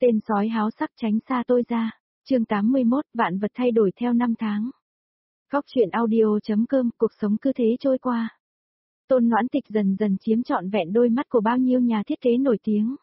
Tên sói háo sắc tránh xa tôi ra. Chương 81, vạn vật thay đổi theo năm tháng. Góc truyện audio.com, cuộc sống cứ thế trôi qua. Tôn Noãn Tịch dần dần chiếm trọn vẹn đôi mắt của bao nhiêu nhà thiết kế nổi tiếng.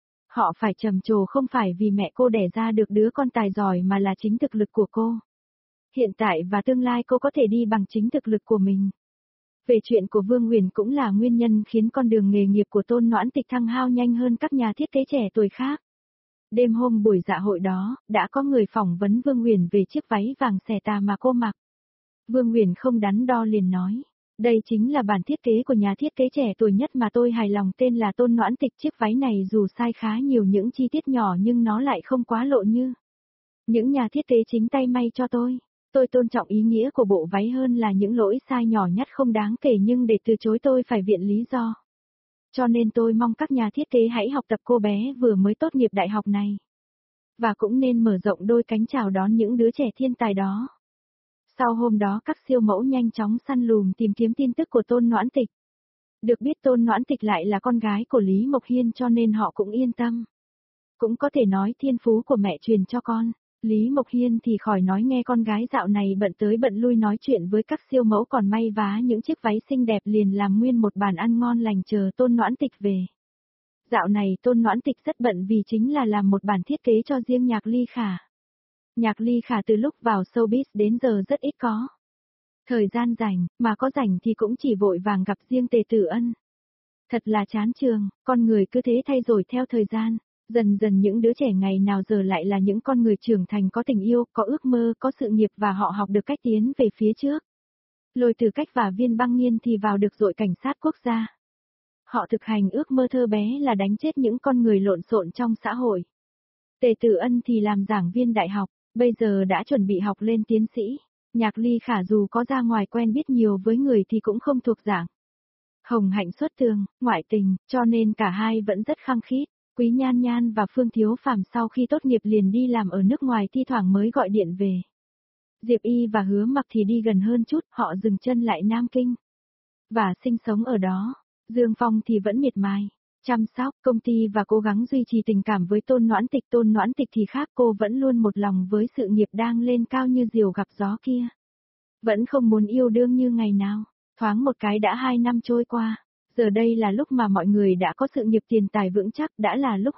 Họ phải trầm trồ không phải vì mẹ cô đẻ ra được đứa con tài giỏi mà là chính thực lực của cô. Hiện tại và tương lai cô có thể đi bằng chính thực lực của mình. Về chuyện của Vương Huyền cũng là nguyên nhân khiến con đường nghề nghiệp của Tôn Noãn Tịch thăng hao nhanh hơn các nhà thiết kế trẻ tuổi khác. Đêm hôm buổi dạ hội đó, đã có người phỏng vấn Vương Huyền về chiếc váy vàng xẻ tà mà cô mặc. Vương Huyền không đắn đo liền nói, đây chính là bản thiết kế của nhà thiết kế trẻ tuổi nhất mà tôi hài lòng, tên là Tôn Noãn Tịch. Chiếc váy này dù sai khá nhiều những chi tiết nhỏ nhưng nó lại không quá lộ như những nhà thiết kế chính tay may cho tôi. Tôi tôn trọng ý nghĩa của bộ váy hơn là những lỗi sai nhỏ nhặt không đáng kể, nhưng để từ chối tôi phải viện lý do. Cho nên tôi mong các nhà thiết kế hãy học tập cô bé vừa mới tốt nghiệp đại học này. Và cũng nên mở rộng đôi cánh chào đón những đứa trẻ thiên tài đó. Sau hôm đó các siêu mẫu nhanh chóng săn lùng tìm kiếm tin tức của Tôn Noãn Tịch. Được biết Tôn Noãn Tịch lại là con gái của Lý Mộc Hiên cho nên họ cũng yên tâm. Cũng có thể nói thiên phú của mẹ truyền cho con. Lý Mộc Hiên thì khỏi nói, nghe con gái dạo này bận tới bận lui nói chuyện với các siêu mẫu còn may vá những chiếc váy xinh đẹp liền làm nguyên một bàn ăn ngon lành chờ Tôn Noãn Tịch về. Dạo này Tôn Noãn Tịch rất bận vì chính là làm một bản thiết kế cho riêng Nhạc Ly Khả. Nhạc Ly Khả từ lúc vào showbiz đến giờ rất ít có thời gian rảnh, mà có rảnh thì cũng chỉ vội vàng gặp riêng Tề Tử Ân. Thật là chán trường, con người cứ thế thay đổi theo thời gian. Dần dần những đứa trẻ ngày nào giờ lại là những con người trưởng thành, có tình yêu, có ước mơ, có sự nghiệp và họ học được cách tiến về phía trước. Lôi Từ Cách và Viên Băng Nhiên thì vào được đội cảnh sát quốc gia. Họ thực hành ước mơ thơ bé là đánh chết những con người lộn xộn trong xã hội. Tề Tử Ân thì làm giảng viên đại học, bây giờ đã chuẩn bị học lên tiến sĩ. Nhạc Ly Khả dù có ra ngoài quen biết nhiều với người thì cũng không thuộc dạng hồng hạnh xuất thường, ngoại tình, cho nên cả hai vẫn rất khăng khít. Quý Nhan Nhan và Phương Thiếu Phàm sau khi tốt nghiệp liền đi làm ở nước ngoài, thi thoảng mới gọi điện về. Diệp Y và Hứa Mặc thì đi gần hơn chút, họ dừng chân lại Nam Kinh và sinh sống ở đó. Dương Phong thì vẫn miệt mài chăm sóc công ty và cố gắng duy trì tình cảm với Tôn Noãn Tịch. Tôn Noãn Tịch thì khác, cô vẫn luôn một lòng với sự nghiệp đang lên cao như diều gặp gió kia. Vẫn không muốn yêu đương như ngày nào. Thoáng một cái đã 2 năm trôi qua. Giờ đây là lúc mà mọi người đã có sự nghiệp tiền tài vững chắc, đã là lúc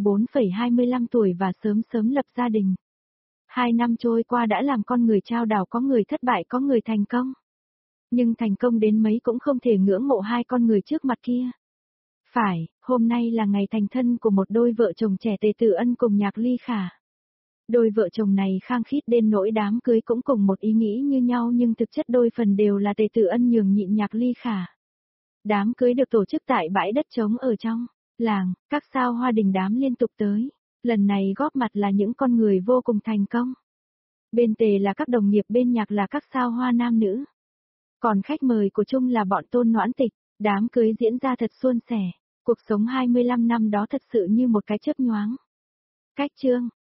24,25 tuổi và sớm sớm lập gia đình. 2 năm trôi qua đã làm con người trao đảo, có người thất bại, có người thành công. Nhưng thành công đến mấy cũng không thể ngưỡng mộ hai con người trước mặt kia. Phải, hôm nay là ngày thành thân của một đôi vợ chồng trẻ, Tề Tử Ân cùng Nhạc Ly Khả. Đôi vợ chồng này khăng khít đến nỗi đám cưới cũng cùng một ý nghĩ như nhau, nhưng thực chất đôi phần đều là Tề Tử Ân nhường nhịn Nhạc Ly Khả. Đám cưới được tổ chức tại bãi đất trống ở trong làng, các sao hoa đình đám liên tục tới. Lần này góp mặt là những con người vô cùng thành công. Bên Tề là các đồng nghiệp, bên Nhạc là các sao hoa nam nữ. Còn khách mời của chung là bọn Tôn Noãn Tịch. Đám cưới diễn ra thật suôn sẻ. Cuộc sống 25 năm đó thật sự như một cái chớp nhoáng. Cách chương